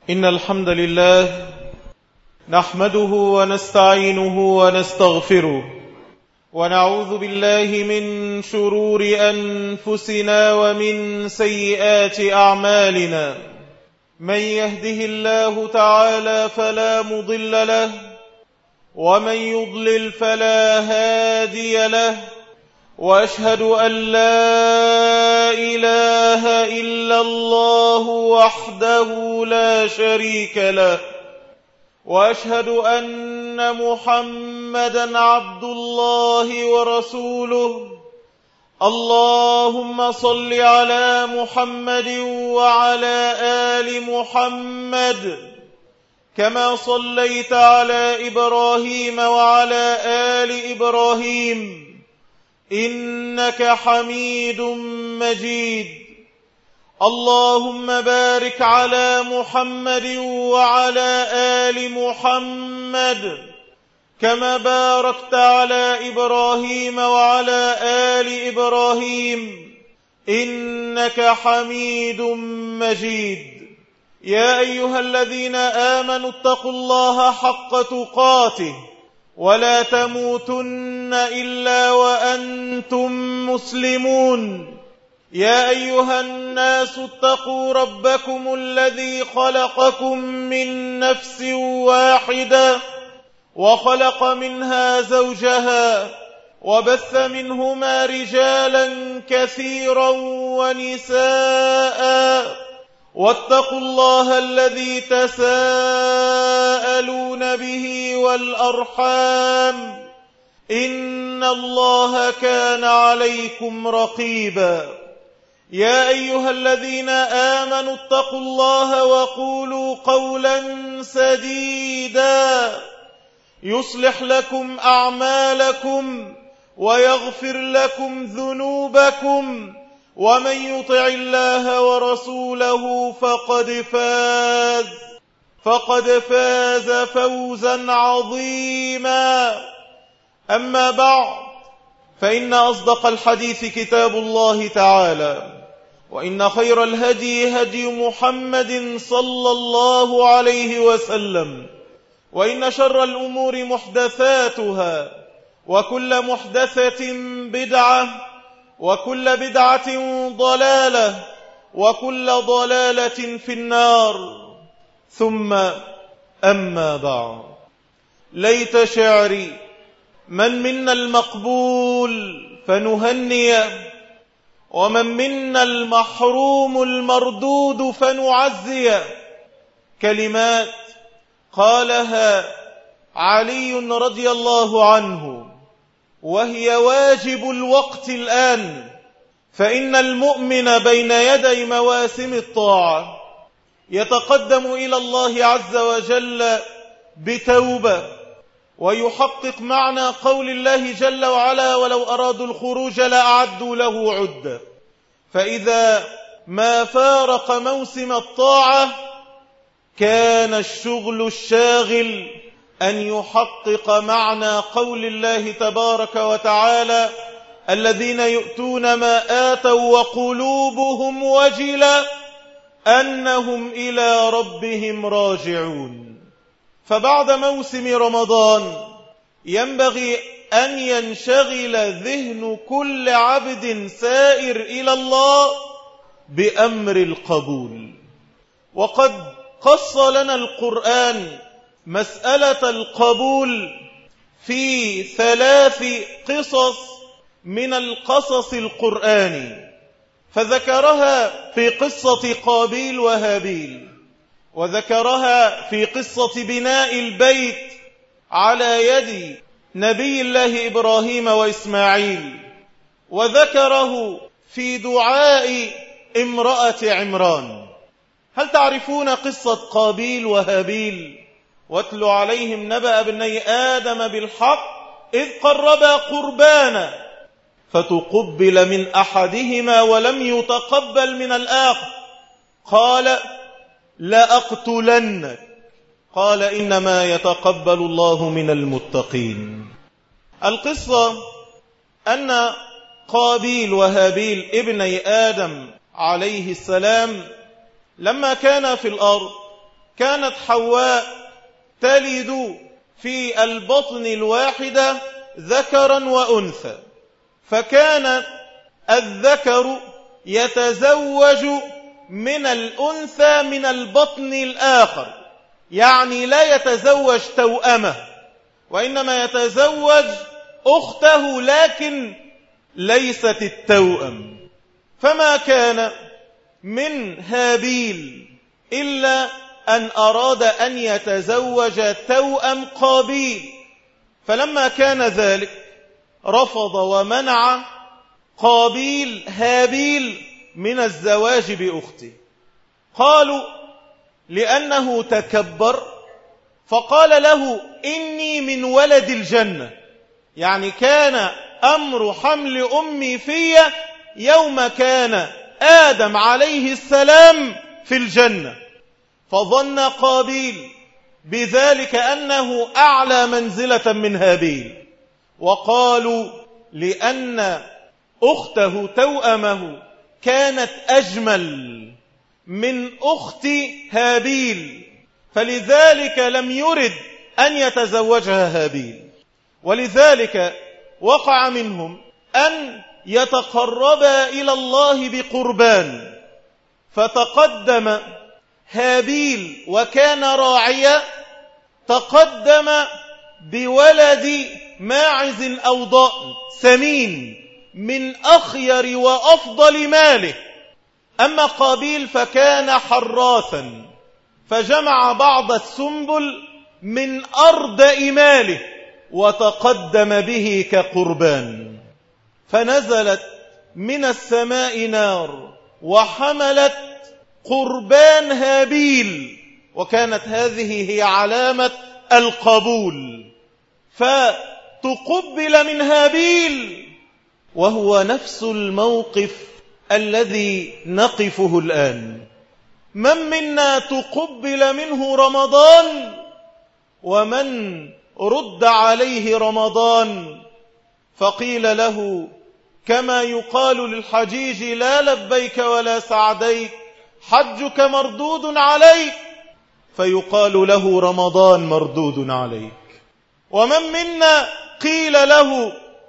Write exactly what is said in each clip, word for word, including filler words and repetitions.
إن الحمد لله نحمده ونستعينه ونستغفره ونعوذ بالله من شرور أنفسنا ومن سيئات أعمالنا. من يهده الله تعالى فلا مضل له ومن يضلل فلا هادي له، وأشهد أن لا إله إلا الله وحده لا شريك له، وأشهد أن محمدا عبد الله ورسوله. اللهم صل على محمد وعلى آل محمد كما صليت على إبراهيم وعلى آل إبراهيم إنك حميد مجيد. اللهم بارك على محمد وعلى آل محمد كما باركت على إبراهيم وعلى آل إبراهيم إنك حميد مجيد. يا أيها الذين آمنوا اتقوا الله حق تقاته ولا تموتن إلا وأنتم مسلمون. يا أيها الناس اتقوا ربكم الذي خلقكم من نفس واحدة وخلق منها زوجها وبث منهما رجالا كثيرا ونساء، واتقوا الله الذي تساءلون به والأرحام إن الله كان عليكم رقيبا. يا أيها الذين آمنوا اتقوا الله وقولوا قولا سديدا يصلح لكم أعمالكم ويغفر لكم ذنوبكم، ومن يطع الله ورسوله فقد فاز فقد فاز فوزا عظيما. أما بعد، فإن أصدق الحديث كتاب الله تعالى، وإن خير الهدي هدي محمد صلى الله عليه وسلم، وإن شر الأمور محدثاتها، وكل محدثة بدعة، وكل بدعة ضلالة، وكل ضلالة في النار. ثم أما بعد، ليت شعري من منا المقبول فنهني، ومن منا المحروم المردود فنعزي. كلمات قالها علي رضي الله عنه، وهي واجب الوقت الآن، فإن المؤمن بين يدي مواسم الطاعة يتقدم إلى الله عز وجل بتوبة، ويحقق معنى قول الله جل وعلا: ولو أرادوا الخروج لأعدوا له عدة. فإذا ما فارق موسم الطاعة كان الشغل الشاغل أن يحقق معنى قول الله تبارك وتعالى: الذين يؤتون ما آتوا وقلوبهم وجلة أنهم إلى ربهم راجعون. فبعد موسم رمضان ينبغي أن ينشغل ذهن كل عبد سائر إلى الله بأمر القبول. وقد قص لنا القرآن مسألة القبول في ثلاث قصص من القصص القرآني، فذكرها في قصة قابيل وهابيل، وذكرها في قصة بناء البيت على يد نبي الله إبراهيم وإسماعيل، وذكره في دعاء امرأة عمران. هل تعرفون قصة قابيل وهابيل؟ واتل عليهم نبأ ابني آدم بالحق إذ قربا قربانا فتقبل من أحدهما ولم يتقبل من الآخر، قال لأقتلنك، قال إنما يتقبل الله من المتقين. القصة أن قابيل وهابيل ابني آدم عليه السلام لما كان في الأرض كانت حواء تلد في البطن الواحدة ذكرا وأنثى، فكان الذكر يتزوج من الأنثى من البطن الآخر، يعني لا يتزوج توأمه، وإنما يتزوج أخته لكن ليست التوأم. فما كان من هابيل إلا أن أراد أن يتزوج توأم قابيل، فلما كان ذلك رفض ومنع قابيل هابيل من الزواج بأخته. قالوا لأنه تكبر، فقال له إني من ولد الجنة، يعني كان أمر حمل أمي في يوم كان آدم عليه السلام في الجنة، فظن قابيل بذلك أنه أعلى منزلة من هابيل، وقالوا لأن أخته توأمه كانت أجمل من أخت هابيل، فلذلك لم يرد أن يتزوجها هابيل. ولذلك وقع منهم أن يتقربا إلى الله بقربان، فتقدم هابيل وكان راعيا، تقدم بولد ماعز أو ضأن سمين من أخير وأفضل ماله. أما قابيل فكان حراثا، فجمع بعض السنبل من أردأ ماله وتقدم به كقربان، فنزلت من السماء نار وحملت قربان هابيل، وكانت هذه هي علامة القبول، فتقبل من هابيل، وهو نفس الموقف الذي نقفه الآن. من منا تقبل منه رمضان ومن رد عليه رمضان فقيل له كما يقال للحجيج لا لبيك ولا سعديك، حجك مردود عليك، فيقال له رمضان مردود عليك. ومن منا قيل له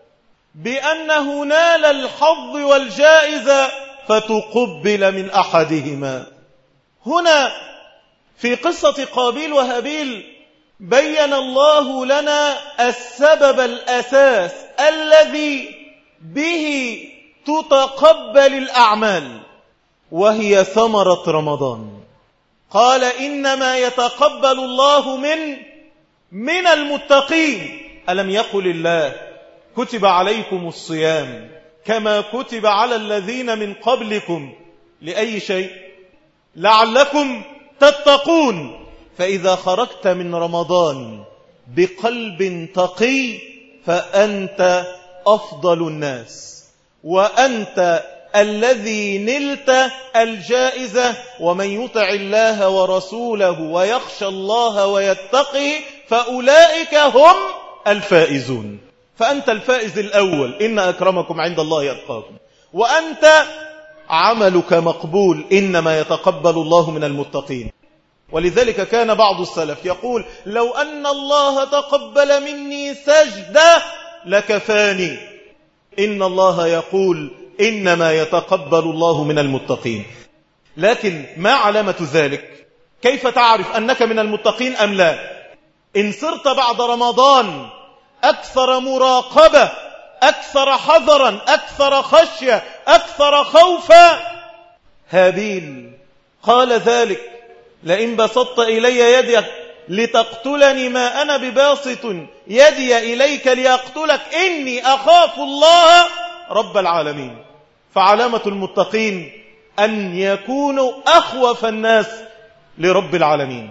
بأنه نال الحظ والجائزة فتقبل من أحدهما. هنا في قصة قابيل وهابيل بين الله لنا السبب الأساس الذي به تتقبل الأعمال، وهي ثمرة رمضان. قال إنما يتقبل الله من من المتقين. ألم يقل الله كتب عليكم الصيام كما كتب على الذين من قبلكم لأي شيء؟ لعلكم تتقون. فإذا خرجت من رمضان بقلب تقي فأنت أفضل الناس، وأنت الذي نلت الجائزة. ومن يطع الله ورسوله ويخشى الله ويتقي فأولئك هم الفائزون. فأنت الفائز الأول، إن أكرمكم عند الله أتقاكم، وأنت عملك مقبول، إنما يتقبل الله من المتقين. ولذلك كان بعض السلف يقول لو أن الله تقبل مني سجدة لكفاني. إن الله يقول إنما يتقبل الله من المتقين. لكن ما علامة ذلك؟ كيف تعرف أنك من المتقين أم لا؟ إن صرت بعد رمضان أكثر مراقبة، أكثر حذرا، أكثر خشية، أكثر خوفا. هابيل قال ذلك لئن بسطت إلي يدك لتقتلني ما أنا بباسط يدي إليك لأقتلك إني أخاف الله رب العالمين. فعلامة المتقين أن يكونوا أخوف الناس لرب العالمين.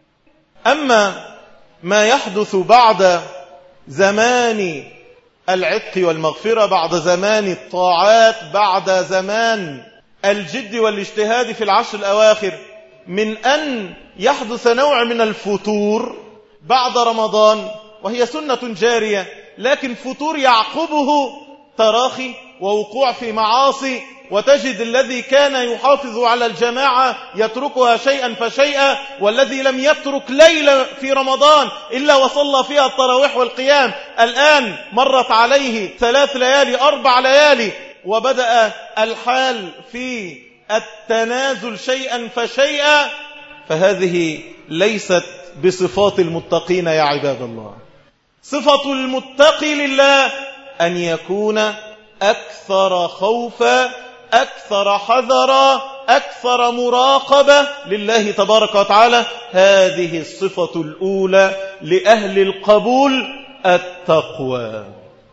أما ما يحدث بعد زمان العتق والمغفرة، بعد زمان الطاعات، بعد زمان الجد والاجتهاد في العشر الأواخر، من أن يحدث نوع من الفتور بعد رمضان، وهي سنة جارية، لكن فتور يعقبه تراخي ووقوع في معاصي وتجد الذي كان يحافظ على الجماعة يتركها شيئا فشيئا، والذي لم يترك ليلة في رمضان إلا وصلى فيها التراويح والقيام الآن مرت عليه ثلاث ليالي أربع ليالي، وبدأ الحال في التنازل شيئا فشيئا. فهذه ليست بصفات المتقين يا عباد الله. صفة المتقي لله أن يكون أكثر خوفا، أكثر حذرا، أكثر مراقبة لله تبارك وتعالى. هذه الصفة الأولى لأهل القبول، التقوى.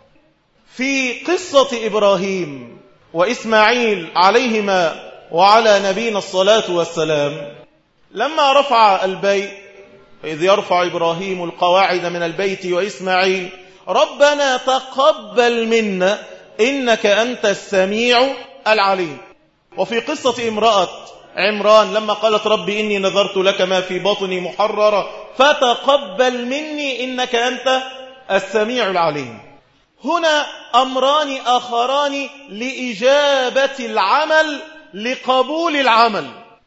في قصة إبراهيم وإسماعيل عليهما وعلى نبينا الصلاة والسلام، لما رفع البيت، إذ يرفع إبراهيم القواعد من البيت وإسماعيل ربنا تقبل منا إنك أنت السميع العليم. وفي قصة امرأة عمران لما قالت ربي إني نذرت لك ما في بطني محررة فتقبل مني إنك أنت السميع العليم. هنا أمران آخران لإجابة العمل، لقبول العمل.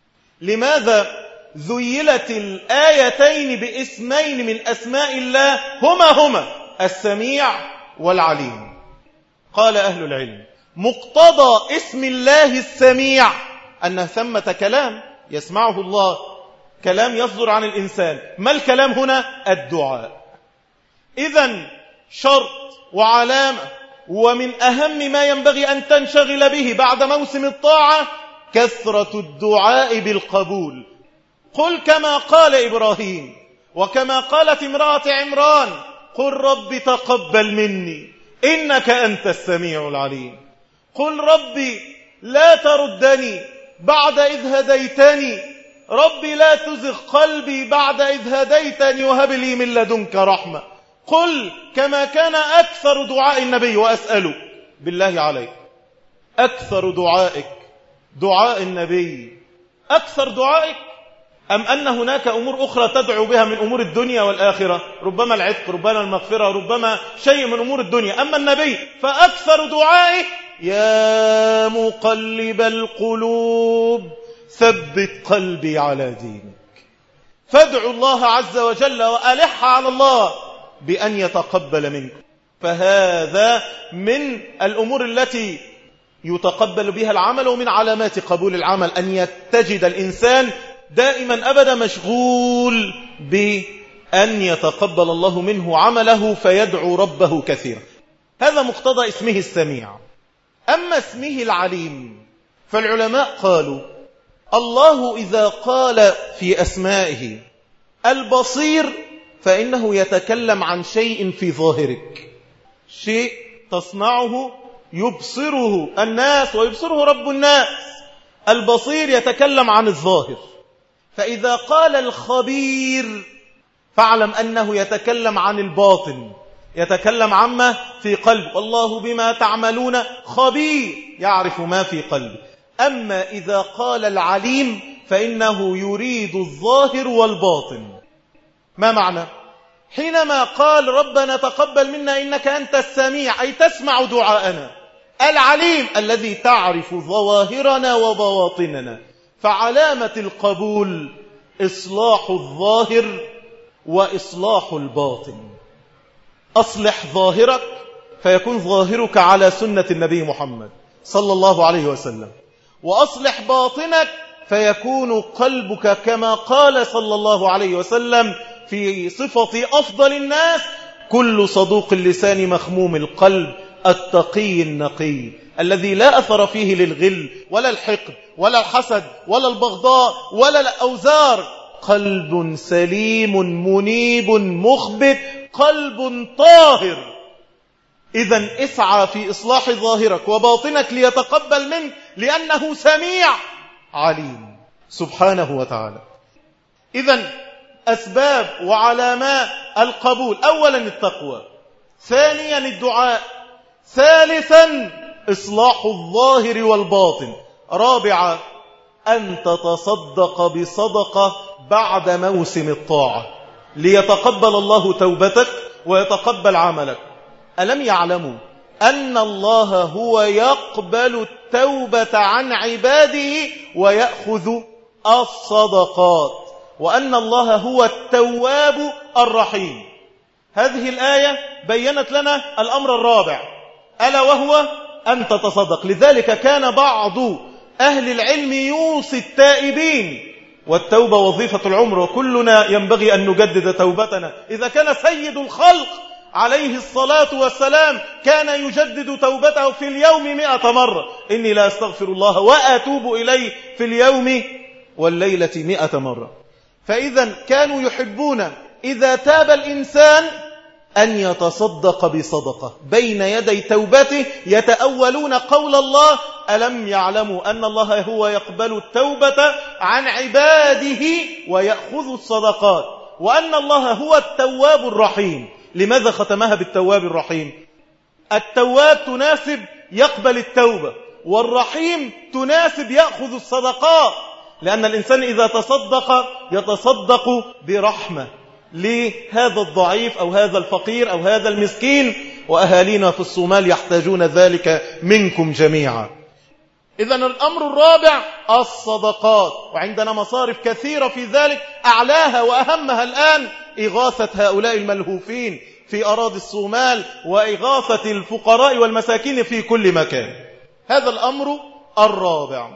لماذا ذيلت الآيتين باسمين من أسماء الله هما هما السميع والعليم؟ قال أهل العلم مقتضى اسم الله السميع أن ثمة كلام يسمعه الله، كلام يصدر عن الإنسان. ما الكلام هنا؟ الدعاء. إذن شرط وعلامة ومن أهم ما ينبغي أن تنشغل به بعد موسم الطاعة كثرة الدعاء بالقبول. قل كما قال إبراهيم وكما قالت امرأة عمران قل رب تقبل مني إنك أنت السميع العليم. قل ربي لا تردني بعد إذ هديتني، ربي لا تزغ قلبي بعد إذ هديتني وهب لي من لدنك رحمة. قل كما كان أكثر دعاء النبي. وأسألك بالله عليك أكثر دعائك دعاء النبي أكثر دعائك أم أن هناك أمور أخرى تدعو بها من أمور الدنيا والآخرة؟ ربما العتق، ربما المغفرة، ربما شيء من أمور الدنيا. أما النبي فأكثر دعائه يا مقلب القلوب ثبت قلبي على دينك. فادعوا الله عز وجل وألح على الله بأن يتقبل منك. فهذا من الأمور التي يتقبل بها العمل، ومن علامات قبول العمل أن يتجد الإنسان دائما أبدا مشغول بأن يتقبل الله منه عمله فيدعو ربه كثيرا. هذا مقتضى اسمه السميع. أما اسمه العليم فالعلماء قالوا الله إذا قال في أسمائه البصير فإنه يتكلم عن شيء في ظاهرك، شيء تصنعه يبصره الناس ويبصره رب الناس. البصير يتكلم عن الظاهر. فإذا قال الخبير فاعلم أنه يتكلم عن الباطن، يتكلم عما في قلب. والله بما تعملون خبير، يعرف ما في قلب. أما إذا قال العليم فإنه يريد الظاهر والباطن. ما معنى؟ حينما قال ربنا تقبل منا إنك أنت السميع أي تسمع دعاءنا. العليم الذي تعرف ظواهرنا وبواطننا. فعلامة القبول إصلاح الظاهر وإصلاح الباطن. أصلح ظاهرك فيكون ظاهرك على سنة النبي محمد صلى الله عليه وسلم، وأصلح باطنك فيكون قلبك كما قال صلى الله عليه وسلم في صفة أفضل الناس كل صدوق اللسان مخموم القلب التقي النقي الذي لا أثر فيه للغل ولا الحقد ولا الحسد ولا البغضاء ولا الأوزار. قلب سليم منيب مخبت، قلب طاهر. إذن اسعى في إصلاح ظاهرك وباطنك ليتقبل منك لأنه سميع عليم سبحانه وتعالى. إذن أسباب وعلامات القبول: أولا التقوى، ثانيا الدعاء، ثالثا إصلاح الظاهر والباطن، رابعا أن تتصدق بصدقة بعد موسم الطاعة ليتقبل الله توبتك ويتقبل عملك. ألم يعلموا أن الله هو يقبل التوبة عن عباده ويأخذ الصدقات، وأن الله هو التواب الرحيم. هذه الآية بيّنت لنا الأمر الرابع، ألا وهو أن تتصدق. لذلك كان بعض أهل العلم يوصي التائبين، والتوبة وظيفة العمر، وكلنا ينبغي أن نجدد توبتنا. إذا كان سيد الخلق عليه الصلاة والسلام كان يجدد توبته في اليوم مئة مرة، إني لا أستغفر الله وأتوب إليه في اليوم والليلة مئة مرة. فإذا كانوا يحبون إذا تاب الإنسان أن يتصدق بصدقة بين يدي توبته، يتأولون قول الله: ألم يعلموا أن الله هو يقبل التوبة عن عباده ويأخذ الصدقات، وأن الله هو التواب الرحيم. لماذا ختمها بالتواب الرحيم؟ التواب تناسب يقبل التوبة، والرحيم تناسب يأخذ الصدقات، لأن الإنسان إذا تصدق يتصدق برحمة لهذا الضعيف أو هذا الفقير أو هذا المسكين، وأهالينا في الصومال يحتاجون ذلك منكم جميعا. إذن الأمر الرابع الصدقات، وعندنا مصارف كثيرة في ذلك، أعلاها وأهمها الآن إغاثة هؤلاء الملهوفين في أراضي الصومال، وإغاثة الفقراء والمساكين في كل مكان. هذا الأمر الرابع.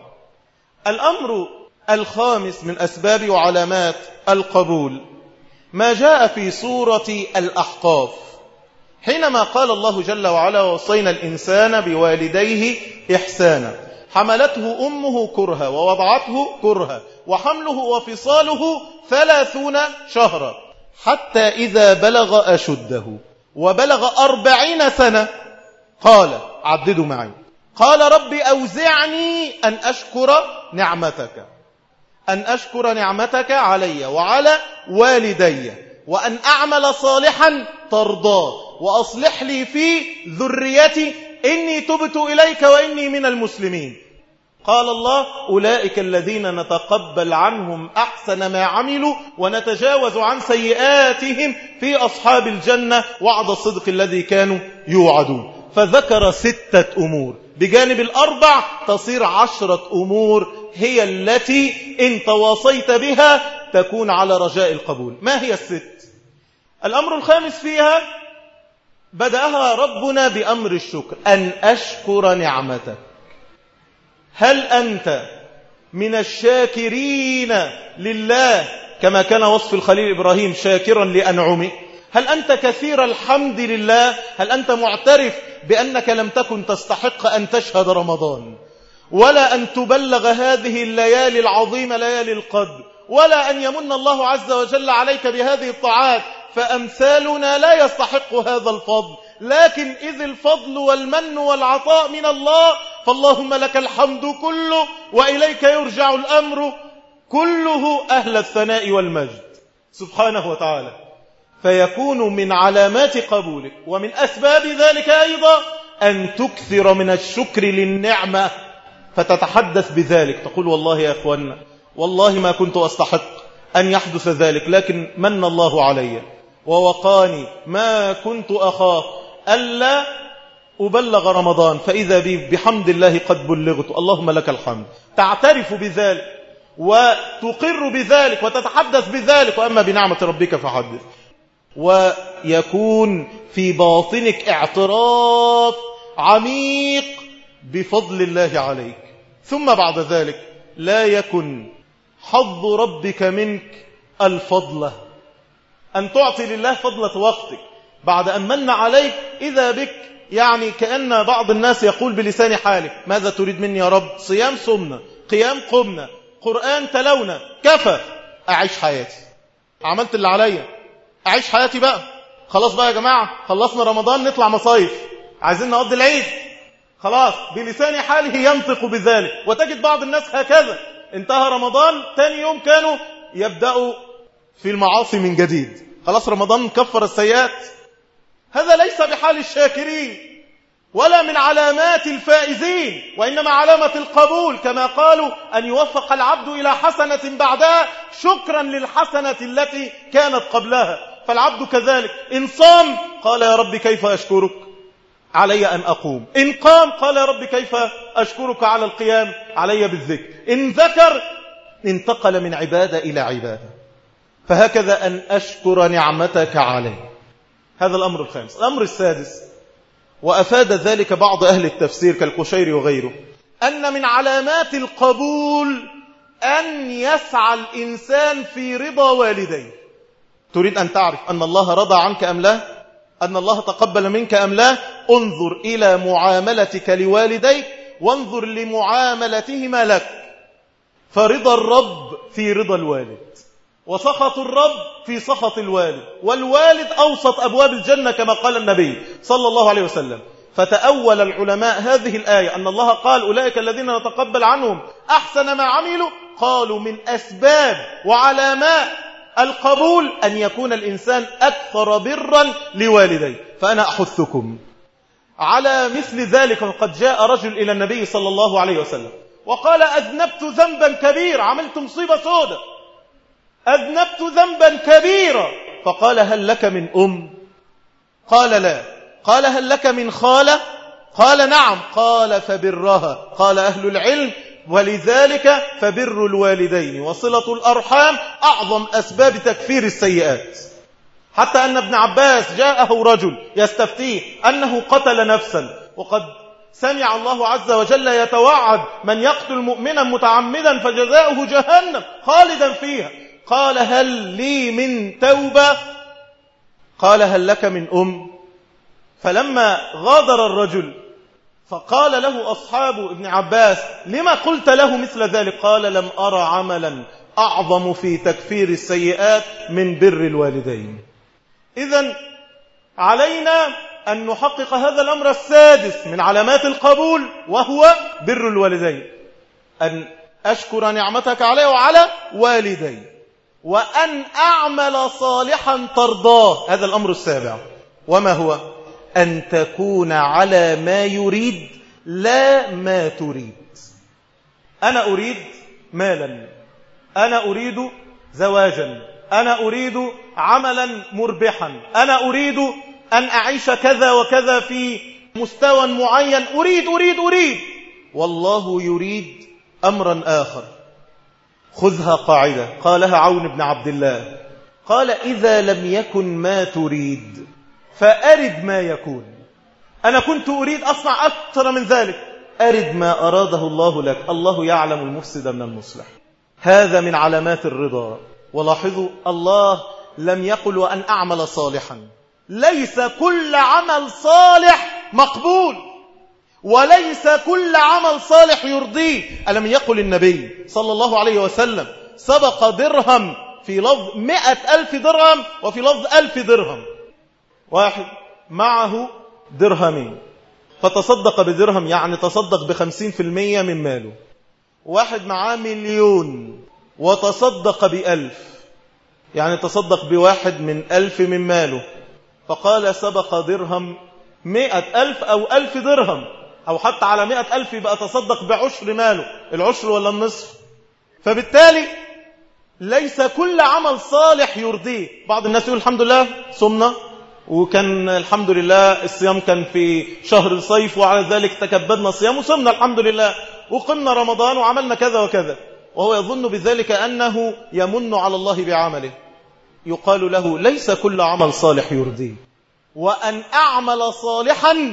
الأمر الخامس من أسباب وعلامات القبول ما جاء في سورة الأحقاف، حينما قال الله جل وعلا: ووصينا الإنسان بوالديه إحسانا حملته أمه كرها ووضعته كرها وحمله وفصاله ثلاثون شهرا حتى إذا بلغ أشده وبلغ أربعين سنة قال، عددوا معي، قال رب أوزعني أن أشكر نعمتك أن أشكر نعمتك علي وعلى والدي، وأن أعمل صالحا ترضاه، وأصلح لي في ذريتي إني تبت إليك وإني من المسلمين. قال الله: أولئك الذين نتقبل عنهم أحسن ما عملوا ونتجاوز عن سيئاتهم في أصحاب الجنة وعد الصدق الذي كانوا يوعدون. فذكر ستة أمور بجانب الأربع، تصير عشرة أمور هي التي إن تواصيت بها تكون على رجاء القبول. ما هي الست؟ الأمر الخامس فيها بدأها ربنا بأمر الشكر، أن أشكر نعمتك. هل أنت من الشاكرين لله كما كان وصف الخليل إبراهيم شاكرا لأنعمه؟ هل أنت كثير الحمد لله؟ هل أنت معترف بأنك لم تكن تستحق أن تشهد رمضان، ولا أن تبلغ هذه الليالي العظيمة ليالي القدر، ولا أن يمن الله عز وجل عليك بهذه الطاعات؟ فأمثالنا لا يستحق هذا الفضل، لكن إذ الفضل والمن والعطاء من الله، فاللهم لك الحمد كله وإليك يرجع الأمر كله، أهل الثناء والمجد سبحانه وتعالى. فيكون من علامات قبولك ومن أسباب ذلك أيضا أن تكثر من الشكر للنعمة، فتتحدث بذلك، تقول: والله يا أخوانا، والله ما كنت أستحق أن يحدث ذلك، لكن من الله علي ووقاني ما كنت أخاف ألا أبلغ رمضان، فإذا بي بحمد الله قد بلغت، اللهم لك الحمد. تعترف بذلك وتقر بذلك وتتحدث بذلك، وأما بنعمة ربك فحدث. ويكون في باطنك اعتراف عميق بفضل الله عليك. ثم بعد ذلك لا يكن حظ ربك منك الفضلة، أن تعطي لله فضلة وقتك بعد أن من عليك. إذا بك يعني كأن بعض الناس يقول بلسان حاله: ماذا تريد مني يا رب؟ صيام صمنا، قيام قمنا، قرآن تلونا، كفى، أعيش حياتي، عملت اللي عليا، أعيش حياتي بقى، خلاص بقى يا جماعة، خلصنا رمضان نطلع مصايف، عايزين نقضي العيد، خلاص. بلسان حاله ينطق بذلك. وتجد بعض الناس هكذا، انتهى رمضان تاني يوم كانوا يبدأوا في المعاصي من جديد، خلاص رمضان كفر السيئات. هذا ليس بحال الشاكرين ولا من علامات الفائزين، وإنما علامة القبول، كما قالوا: أن يوفق العبد إلى حسنة بعدها شكرا للحسنة التي كانت قبلها. فالعبد كذلك، إن صام قال: يا رب كيف أشكرك؟ علي أن أقوم. إن قام قال يا رب كيف أشكرك على القيام؟ علي بالذكر. إن ذكر انتقل من عبادة إلى عبادة. فهكذا أن أشكر نعمتك علي. هذا الأمر الخامس. الأمر السادس، وأفاد ذلك بعض أهل التفسير كالقشيري وغيره، أن من علامات القبول أن يسعى الإنسان في رضا والديه. تريد أن تعرف أن الله رضى عنك أم لا؟ أن الله تقبل منك أم لا؟ انظر إلى معاملتك لوالديك وانظر لمعاملتهما لك. فرضا الرب في رضا الوالد، وسخط الرب في سخط الوالد، والوالد أوسط أبواب الجنة كما قال النبي صلى الله عليه وسلم. فتأول العلماء هذه الآية أن الله قال أولئك الذين نتقبل عنهم أحسن ما عملوا، قالوا من أسباب وعلامات القبول أن يكون الإنسان أكثر برا لوالديه. فأنا أحثكم على مثل ذلك. وقد جاء رجل إلى النبي صلى الله عليه وسلم وقال أذنبت ذنبا كبيرا، عملت مصيبة سودة، أذنبت ذنبا كبيرا. فقال هل لك من أم؟ قال لا. قال هل لك من خالة؟ قال نعم. قال فبرها. قال أهل العلم ولذلك فبر الوالدين وصلة الأرحام أعظم أسباب تكفير السيئات. حتى أن ابن عباس جاءه رجل يستفتيه أنه قتل نفسا، وقد سمع الله عز وجل يتوعد من يقتل مؤمنا متعمدا فجزاؤه جهنم خالدا فيها. قال هل لي من توبة؟ قال هل لك من أم؟ فلما غادر الرجل فقال له أصحاب ابن عباس لما قلت له مثل ذلك؟ قال لم أرى عملا أعظم في تكفير السيئات من بر الوالدين. إذن علينا أن نحقق هذا الأمر السادس من علامات القبول، وهو بر الوالدين. أن أشكر نعمتك علي وعلى والدي، وأن أعمل صالحا ترضاه. هذا الأمر السابع. وما هو؟ أن تكون على ما يريد لا ما تريد. أنا أريد مالا، أنا أريد زواجا، أنا أريد عملا مربحا، أنا أريد أن أعيش كذا وكذا في مستوى معين، أريد أريد أريد والله يريد أمرا آخر. خذها قاعدة قالها عون بن عبد الله، قال إذا لم يكن ما تريد فأرد ما يكون. أنا كنت أريد أصنع أكثر من ذلك، أرد ما أراده الله لك. الله يعلم المفسد من المصلح. هذا من علامات الرضا. ولاحظوا الله لم يقل وأن أعمل صالحا. ليس كل عمل صالح مقبول، وليس كل عمل صالح يرضيه. ألم يقل النبي صلى الله عليه وسلم سبق درهم في لفظ مئة ألف درهم وفي لفظ ألف درهم. واحد معه درهمين فتصدق بدرهم، يعني تصدق بخمسين في المية من ماله. واحد معاه مليون وتصدق بألف، يعني تصدق بواحد من ألف من ماله. فقال سبق درهم مئة ألف أو ألف درهم، أو حتى على مئة ألف يبقى تصدق بعشر ماله، العشر ولا النصف. فبالتالي ليس كل عمل صالح يرضيه. بعض الناس يقول الحمد لله صمنا، وكان الحمد لله الصيام كان في شهر الصيف وعلى ذلك تكبدنا الصيام وصمنا الحمد لله، وقمنا رمضان وعملنا كذا وكذا، وهو يظن بذلك أنه يمن على الله بعمله. يقال له ليس كل عمل صالح يرضيه. وأن أعمل صالحا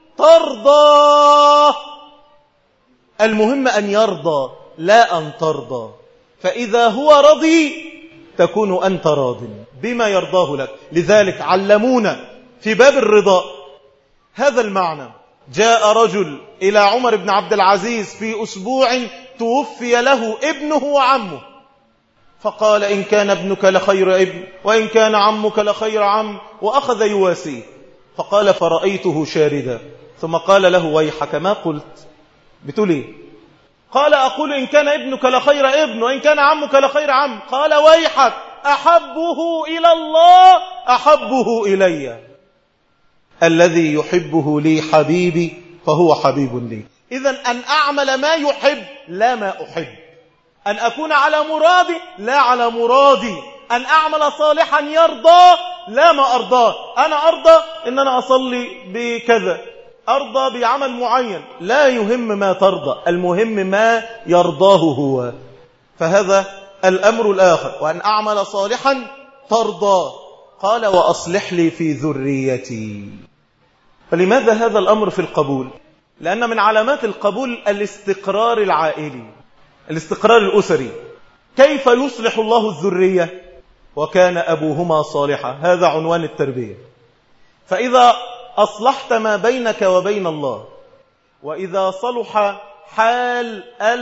ترضى. المهم أن يرضى لا أن ترضى. فإذا هو رضي تكون أنت راض بما يرضاه لك. لذلك علمونا في باب الرضا هذا المعنى. جاء رجل إلى عمر بن عبد العزيز في أسبوع توفي له ابنه وعمه، فقال إن كان ابنك لخير ابن وإن كان عمك لخير عم، وأخذ يواسيه. فقال فرأيته شاردا، ثم قال له ويحك ما قلت؟ بتقول إيه؟ قال أقول إن كان ابنك لخير ابن وإن كان عمك لخير عم. قال ويحك أحبه إلى الله أحبه إلي، الذي يحبه لي حبيبي فهو حبيب لي. إذن أن أعمل ما يحب لا ما أحب، أن أكون على مرادي لا على مرادي، أن أعمل صالحا يرضى لا ما أرضاه. أنا أرضى إن أنا أصلي بكذا، أرضى بعمل معين، لا يهم ما ترضى، المهم ما يرضاه هو. فهذا الأمر الآخر، وأن أعمل صالحا ترضى. قال وأصلح لي في ذريتي. فلماذا هذا الأمر في القبول؟ لأن من علامات القبول الاستقرار العائلي، الاستقرار الأسري. كيف يصلح الله الذرية؟ وكان أبوهما صالحا، هذا عنوان التربية. فإذا أصلحت ما بينك وبين الله، وإذا صلح حال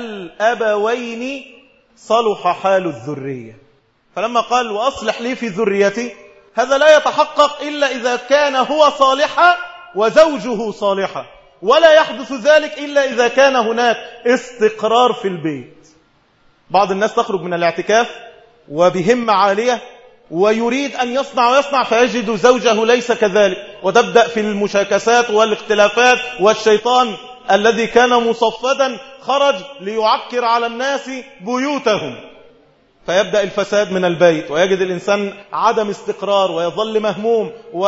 الأبوين صلح حال الذرية. فلما قال وأصلح لي في ذريتي، هذا لا يتحقق إلا إذا كان هو صالحا وزوجه صالحا، ولا يحدث ذلك إلا إذا كان هناك استقرار في البيت. بعض الناس تخرج من الاعتكاف وبهمة عالية ويريد أن يصنع ويصنع، فيجد زوجه ليس كذلك، وتبدأ في المشاكسات والاختلافات، والشيطان الذي كان مصفدا خرج ليعكر على الناس بيوتهم، فيبدأ الفساد من البيت، ويجد الإنسان عدم استقرار ويظل مهموم،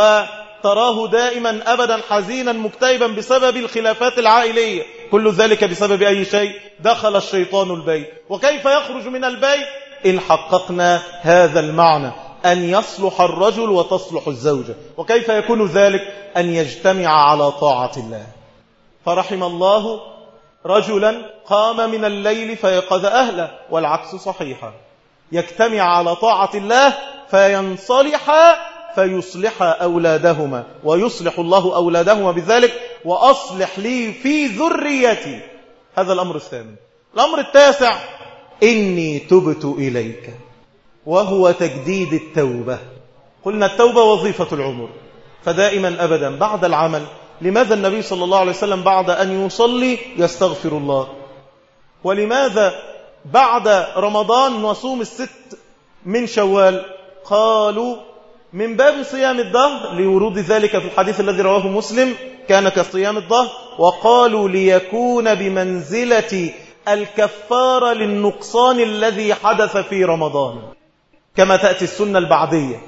وتراه دائما أبدا حزينا مكتئبا بسبب الخلافات العائلية. كل ذلك بسبب أي شيء؟ دخل الشيطان البيت. وكيف يخرج من البيت؟ إن حققنا هذا المعنى، أن يصلح الرجل وتصلح الزوجة. وكيف يكون ذلك؟ أن يجتمع على طاعة الله. فرحم الله رجلا قام من الليل فيقظ أهله، والعكس صحيحا، يجتمع على طاعة الله فينصلح فيصلح أولادهما، ويصلح الله أولادهما بذلك. وأصلح لي في ذريتي، هذا الأمر الثامن. الأمر التاسع، إني تبت إليك، وهو تجديد التوبة. قلنا التوبة وظيفة العمر، فدائما أبدا بعد العمل. لماذا النبي صلى الله عليه وسلم بعد أن يصلي يستغفر الله؟ ولماذا بعد رمضان نصوم الست من شوال؟ قالوا من باب صيام الدهر، لورود ذلك في الحديث الذي رواه مسلم كان كصيام الدهر. وقالوا ليكون بمنزلة الكفارة للنقصان الذي حدث في رمضان، كما تأتي السنة البعدية.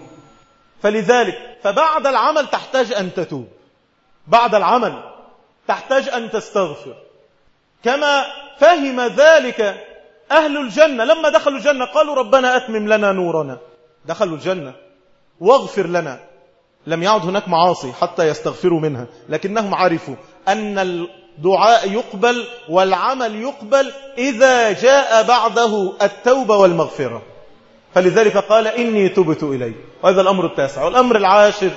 فلذلك فبعد العمل تحتاج أن تتوب، بعد العمل تحتاج أن تستغفر، كما فهم ذلك أهل الجنة لما دخلوا الجنة. قالوا ربنا أتمم لنا نورنا، دخلوا الجنة واغفر لنا. لم يعد هناك معاصي حتى يستغفروا منها، لكنهم عرفوا أن الدعاء يقبل والعمل يقبل إذا جاء بعده التوبة والمغفرة. فلذلك قال إني تبت إليه، وهذا الأمر التاسع. والأمر العاشر،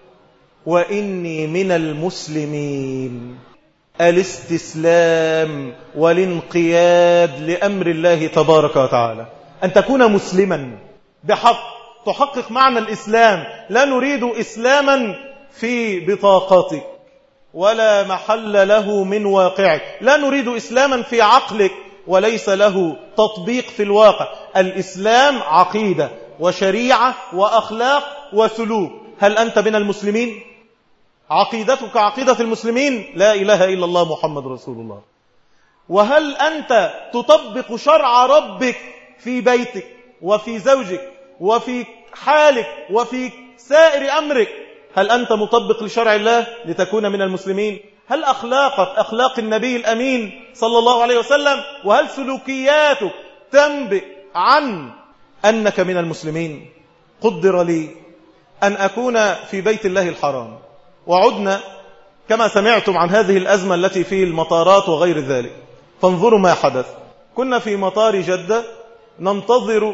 وإني من المسلمين، الاستسلام والانقياد لأمر الله تبارك وتعالى. أن تكون مسلما بحق، تحقق معنى الإسلام. لا نريد إسلاما في بطاقتك ولا محل له من واقعك، لا نريد إسلاما في عقلك وليس له تطبيق في الواقع. الإسلام عقيدة وشريعة وأخلاق وسلوك. هل أنت من المسلمين؟ عقيدتك عقيدة المسلمين؟ لا إله إلا الله محمد رسول الله. وهل أنت تطبق شرع ربك في بيتك وفي زوجك وفي حالك وفي سائر أمرك؟ هل أنت مطبق لشرع الله لتكون من المسلمين؟ هل أخلاقك أخلاق النبي الأمين صلى الله عليه وسلم؟ وهل سلوكياتك تنبئ عن أنك من المسلمين؟ قدر لي أن أكون في بيت الله الحرام، وعدنا كما سمعتم عن هذه الأزمة التي في المطارات وغير ذلك، فانظروا ما حدث. كنا في مطار جدة ننتظر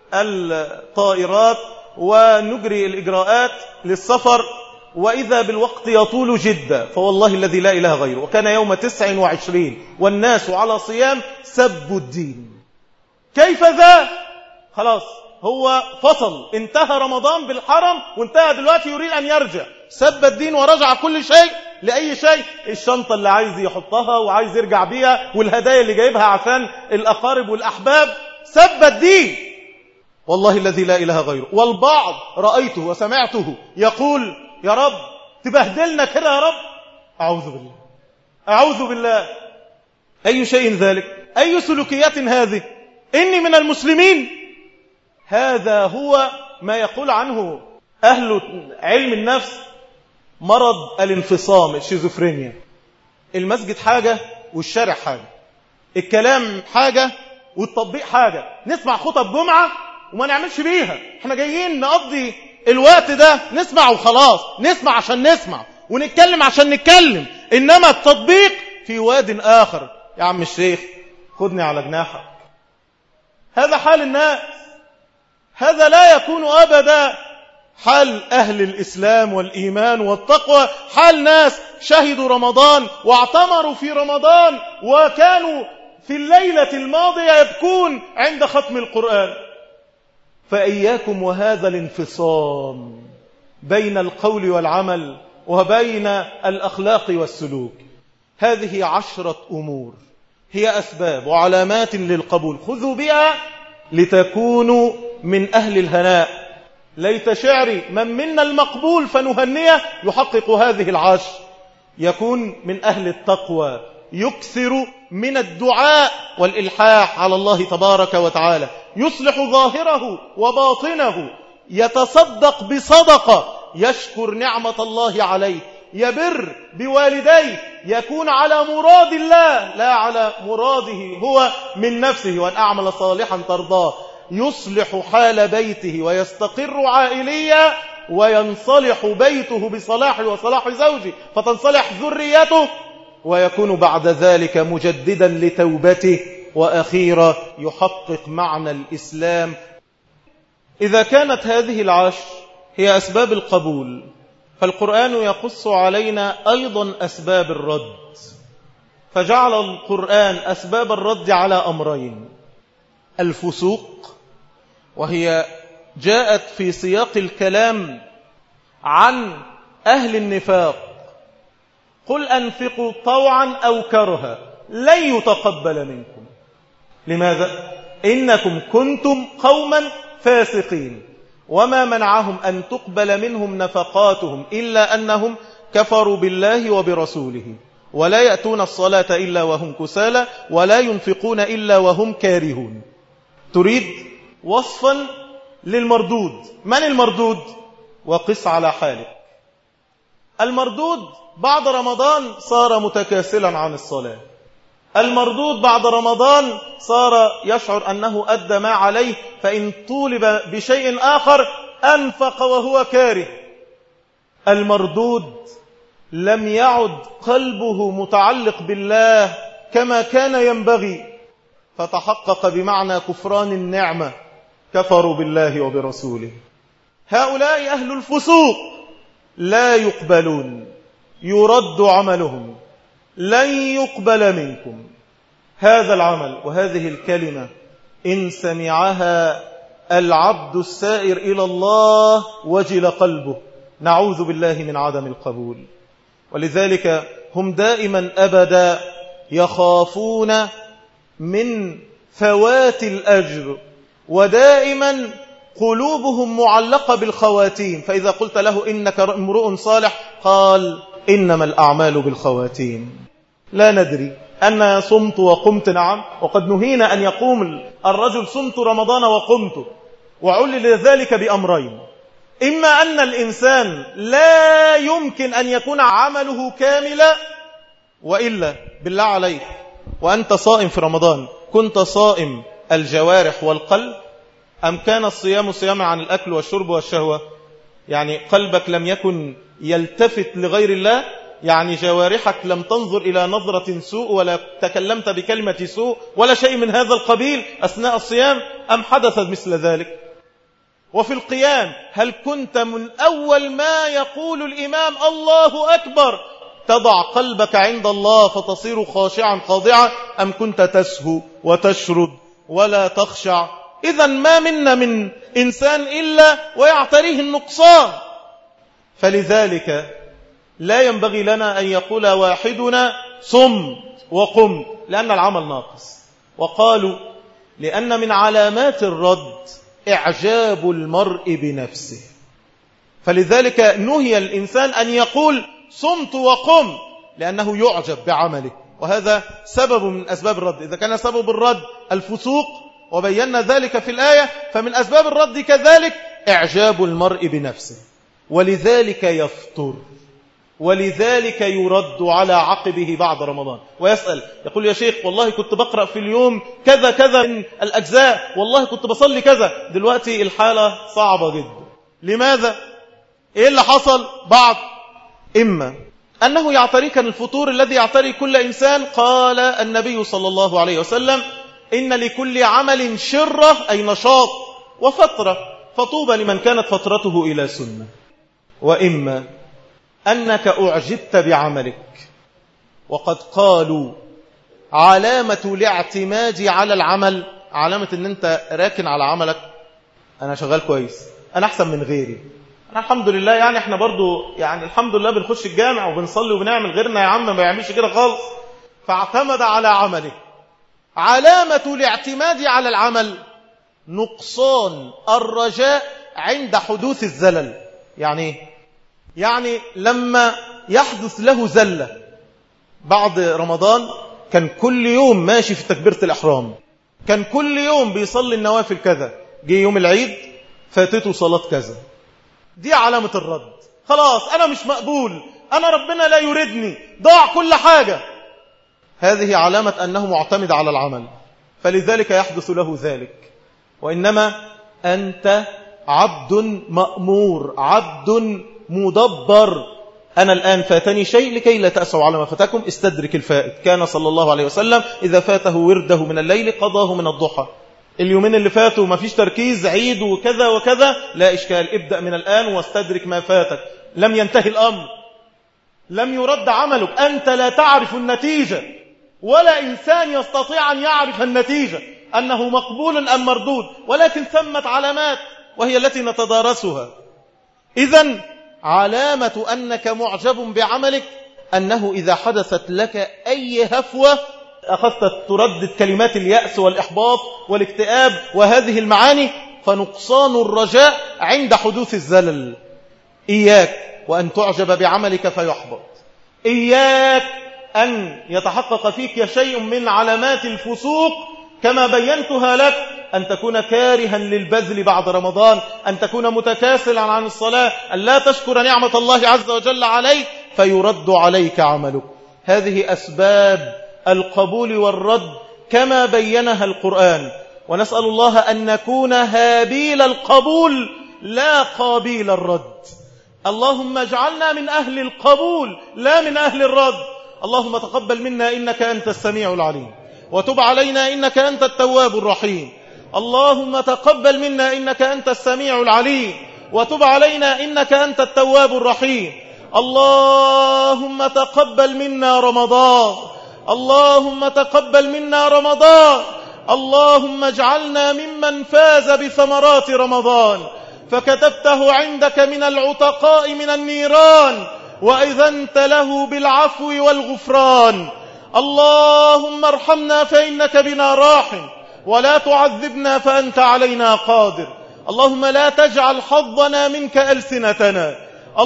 الطائرات ونجري الإجراءات للسفر، وإذا بالوقت يطول جدا، فوالله الذي لا إله غيره. وكان يوم تسع وعشرين والناس على صيام، سبوا الدين. كيف ذا؟ خلاص هو فصل، انتهى رمضان بالحرم وانتهى دلوقتي يريد أن يرجع، سب الدين ورجع كل شيء لأي شيء، الشنطة اللي عايز يحطها وعايز يرجع بيها، والهدايا اللي جايبها عشان الأقارب والأحباب، سب الدين. والله الذي لا إله غيره. والبعض رأيته وسمعته يقول يا رب تبهدلنا كده يا رب. أعوذ بالله، أعوذ بالله. أي شيء ذلك؟ أي سلوكيات هذه؟ إني من المسلمين. هذا هو ما يقول عنه أهل علم النفس مرض الانفصام، الشيزوفرينيا. المسجد حاجة والشارع حاجة، الكلام حاجة والتطبيق حاجة. نسمع خطب جمعة وما نعملش بيها، احنا جايين نقضي الوقت ده نسمع وخلاص، نسمع عشان نسمع ونتكلم عشان نتكلم، إنما التطبيق في واد آخر. يا عم الشيخ خدني على جناحك. هذا حال الناس، هذا لا يكون أبدا حال أهل الإسلام والإيمان والتقوى. حال ناس شهدوا رمضان واعتمروا في رمضان وكانوا في الليلة الماضية يبكون عند ختم القرآن. فإياكم وهذا الانفصام بين القول والعمل وبين الأخلاق والسلوك. هذه عشرة أمور هي أسباب وعلامات للقبول، خذوا بها لتكونوا من أهل الهناء. ليت شعري من منا المقبول فنهنيه يحقق هذه العشر، يكون من أهل التقوى، يكثر من الدعاء والإلحاح على الله تبارك وتعالى، يصلح ظاهره وباطنه، يتصدق بصدقة، يشكر نعمة الله عليه، يبر بوالديه، يكون على مراد الله لا على مراده هو من نفسه، وأن أعمل صالحا ترضاه، يصلح حال بيته ويستقر عائليا، وينصلح بيته بصلاح وصلاح زوجه فتنصلح ذريته، ويكون بعد ذلك مجددا لتوبته، وأخيرا يحقق معنى الإسلام. إذا كانت هذه العشر هي أسباب القبول، فالقرآن يقص علينا أيضا أسباب الرد، فجعل القرآن أسباب الرد على أمرين: الفسوق، وهي جاءت في سياق الكلام عن أهل النفاق: قل أنفقوا طوعا أو كرها لن يتقبل منكم. لماذا؟ إنكم كنتم قوما فاسقين. وما منعهم أن تقبل منهم نفقاتهم إلا أنهم كفروا بالله وبرسوله، ولا يأتون الصلاة إلا وهم كسالى، ولا ينفقون إلا وهم كارهون. تريد وصفا للمردود. من المردود؟ وقس على حالك. المردود بعد رمضان صار متكاسلا عن الصلاة. المردود بعد رمضان صار يشعر أنه أدى ما عليه، فإن طولب بشيء آخر أنفق وهو كاره. المردود لم يعد قلبه متعلق بالله كما كان ينبغي، فتحقق بمعنى كفران النعمة، كفروا بالله وبرسوله. هؤلاء أهل الفسوق لا يقبلون، يرد عملهم، لن يقبل منكم. هذا العمل وهذه الكلمة إن سمعها العبد السائر إلى الله وجل قلبه. نعوذ بالله من عدم القبول. ولذلك هم دائما أبدا يخافون من فوات الأجر، ودائما قلوبهم معلقة بالخواتيم. فإذا قلت له إنك امرؤ صالح قال إنما الأعمال بالخواتيم. لا ندري أن صمت وقمت، نعم، وقد نهينا أن يقوم الرجل صمت رمضان وقمت، وعلل ذلك بأمرين: إما أن الإنسان لا يمكن أن يكون عمله كاملا، وإلا بالله عليك وأنت صائم في رمضان كنت صائم الجوارح والقلب، أم كان الصيام صياما عن الأكل والشرب والشهوة؟ يعني قلبك لم يكن يلتفت لغير الله، يعني جوارحك لم تنظر إلى نظرة سوء ولا تكلمت بكلمة سوء ولا شيء من هذا القبيل أثناء الصيام، أم حدثت مثل ذلك؟ وفي القيام هل كنت من أول ما يقول الإمام الله أكبر تضع قلبك عند الله فتصير خاشعا خاضعا، أم كنت تسهو وتشرد ولا تخشع؟ إذن ما منا من إنسان إلا ويعتريه النقصان. فلذلك لا ينبغي لنا أن يقول واحدنا صم وقم، لأن العمل ناقص. وقالوا لأن من علامات الرد إعجاب المرء بنفسه، فلذلك نهي الإنسان أن يقول صمت وقم، لأنه يعجب بعمله، وهذا سبب من أسباب الرد. إذا كان سبب الرد الفسوق وبينا ذلك في الآية، فمن أسباب الرد كذلك إعجاب المرء بنفسه، ولذلك يفطر. ولذلك يرد على عقبه بعد رمضان ويسأل يقول يا شيخ والله كنت بقرأ في اليوم كذا كذا من الأجزاء، والله كنت بصلي كذا، دلوقتي الحالة صعبة جدا. لماذا؟ إيه اللي حصل؟ بعض إما أنه يعتريك الفطور الذي يعتري كل إنسان. قال النبي صلى الله عليه وسلم إن لكل عمل شرة أي نشاط وفترة، فطوبى لمن كانت فترته إلى سنة. وإما أنك أعجبت بعملك، وقد قالوا علامة الاعتماد على العمل علامة أن أنت راكن على عملك، أنا شغال كويس، أنا أحسن من غيري، أنا الحمد لله، يعني إحنا برضو يعني الحمد لله بنخش الجامع وبنصلي وبنعمل، غيرنا يا عم ما يعملش كده خالص. فاعتمد على عمله. علامة الاعتماد على العمل نقصان الرجاء عند حدوث الزلل. يعني يعني لما يحدث له زلة بعد رمضان، كان كل يوم ماشي في تكبيرة الإحرام، كان كل يوم بيصلي النوافل كذا، جه يوم العيد فاتته صلاة كذا، دي علامة الرد. خلاص أنا مش مقبول، أنا ربنا لا يريدني، ضاع كل حاجة. هذه علامة أنه معتمد على العمل، فلذلك يحدث له ذلك. وإنما أنت عبد مأمور، عبد مدبر. أنا الآن فاتني شيء لكي لا تأسوا على ما فاتكم، استدرك الفائت. كان صلى الله عليه وسلم إذا فاته ورده من الليل قضاه من الضحى. اليومين اللي فاتوا ما فيش تركيز، عيد وكذا وكذا، لا إشكال، ابدأ من الآن واستدرك ما فاتك. لم ينتهي الأمر، لم يرد عملك، أنت لا تعرف النتيجة، ولا إنسان يستطيع أن يعرف النتيجة أنه مقبول أم مردود، ولكن ثمت علامات وهي التي نتدارسها. إذن علامة أنك معجب بعملك أنه إذا حدثت لك أي هفوة أخذت تردد كلمات اليأس والإحباط والاكتئاب وهذه المعاني، فنقصان الرجاء عند حدوث الزلل. إياك وأن تعجب بعملك فيحبط، إياك أن يتحقق فيك شيء من علامات الفسوق كما بينتها لك، أن تكون كارها للبذل بعد رمضان، أن تكون متكاسلا عن الصلاة، أن لا تشكر نعمة الله عز وجل عليك فيرد عليك عملك. هذه أسباب القبول والرد كما بينها القرآن. ونسأل الله أن نكون هابيل القبول لا قابيل الرد. اللهم اجعلنا من أهل القبول لا من أهل الرد. اللهم تقبل منا إنك أنت السميع العليم، وتب علينا إنك أنت التواب الرحيم. اللهم تقبل منا إنك أنت السميع العليم، وتب علينا إنك أنت التواب الرحيم. اللهم تقبل منا رمضان، اللهم تقبل منا رمضان. اللهم اجعلنا ممن فاز بثمرات رمضان، فكتبته عندك من العتقاء من النيران، وأذنت له بالعفو والغفران. اللهم ارحمنا فإنك بنا راحم، ولا تعذبنا فأنت علينا قادر. اللهم لا تجعل حظنا منك ألسنتنا.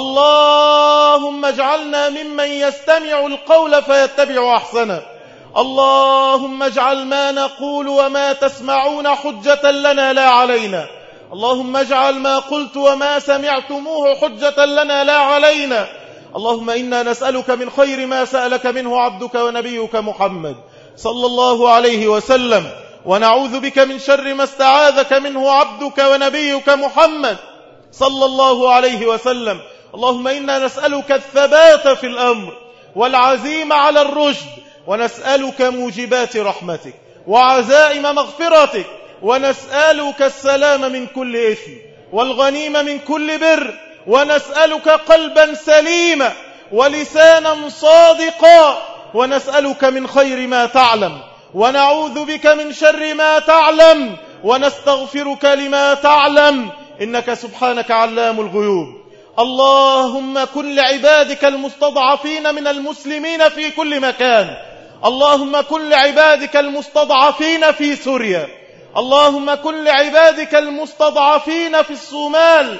اللهم اجعلنا ممن يستمع القول فيتبع أحسنه. اللهم اجعل ما نقول وما تسمعون حجة لنا لا علينا. اللهم اجعل ما قلت وما سمعتموه حجة لنا لا علينا. اللهم إنا نسألك من خير ما سألك منه عبدك ونبيك محمد صلى الله عليه وسلم، ونعوذ بك من شر ما استعاذك منه عبدك ونبيك محمد صلى الله عليه وسلم. اللهم إنا نسألك الثبات في الأمر والعزيمة على الرشد، ونسألك موجبات رحمتك وعزائم مغفرتك، ونسألك السلام من كل إثم والغنيمة من كل بر، ونسألك قلبا سليما ولسانا صادقا، ونسألك من خير ما تعلم، ونعوذ بك من شر ما تعلم، ونستغفرك لما تعلم، إنك سبحانك علام الغيوب. اللهم كن لعبادك المستضعفين من المسلمين في كل مكان. اللهم كن لعبادك المستضعفين في سوريا. اللهم كن لعبادك المستضعفين في الصومال.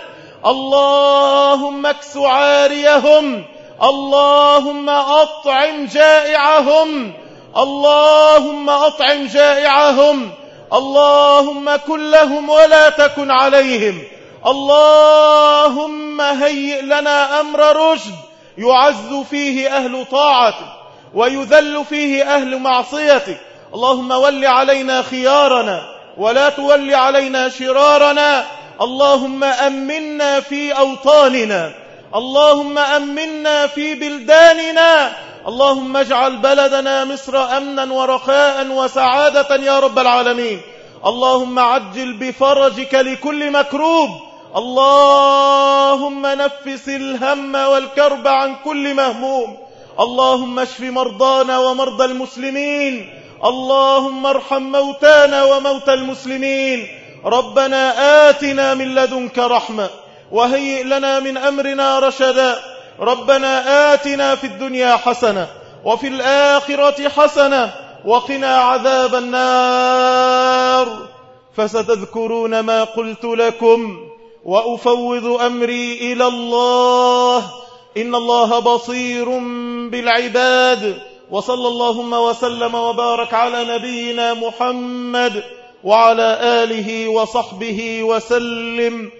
اللهم اكس عاريهم. اللهم أطعم جائعهم. اللهم أطعم جائعهم. اللهم كن لهم ولا تكن عليهم. اللهم هيئ لنا أمر رشد يعز فيه أهل طاعتك ويذل فيه أهل معصيتك. اللهم ول علينا خيارنا ولا تول علينا شرارنا. اللهم أمنا في أوطاننا، اللهم أمنا في بلداننا، اللهم اجعل بلدنا مصر أمنا ورخاء وسعادة يا رب العالمين. اللهم عجل بفرجك لكل مكروب، اللهم نفس الهم والكرب عن كل مهموم. اللهم اشف مرضانا ومرضى المسلمين، اللهم ارحم موتانا وموتى المسلمين. ربنا آتنا من لدنك رحمة وهيئ لنا من أمرنا رشدا. ربنا آتنا في الدنيا حسنة وفي الآخرة حسنة وقنا عذاب النار. فستذكرون ما قلت لكم وأفوض أمري إلى الله، إن الله بصير بالعباد. وصلى اللهم وسلم وبارك على نبينا محمد وعلى آله وصحبه وسلم.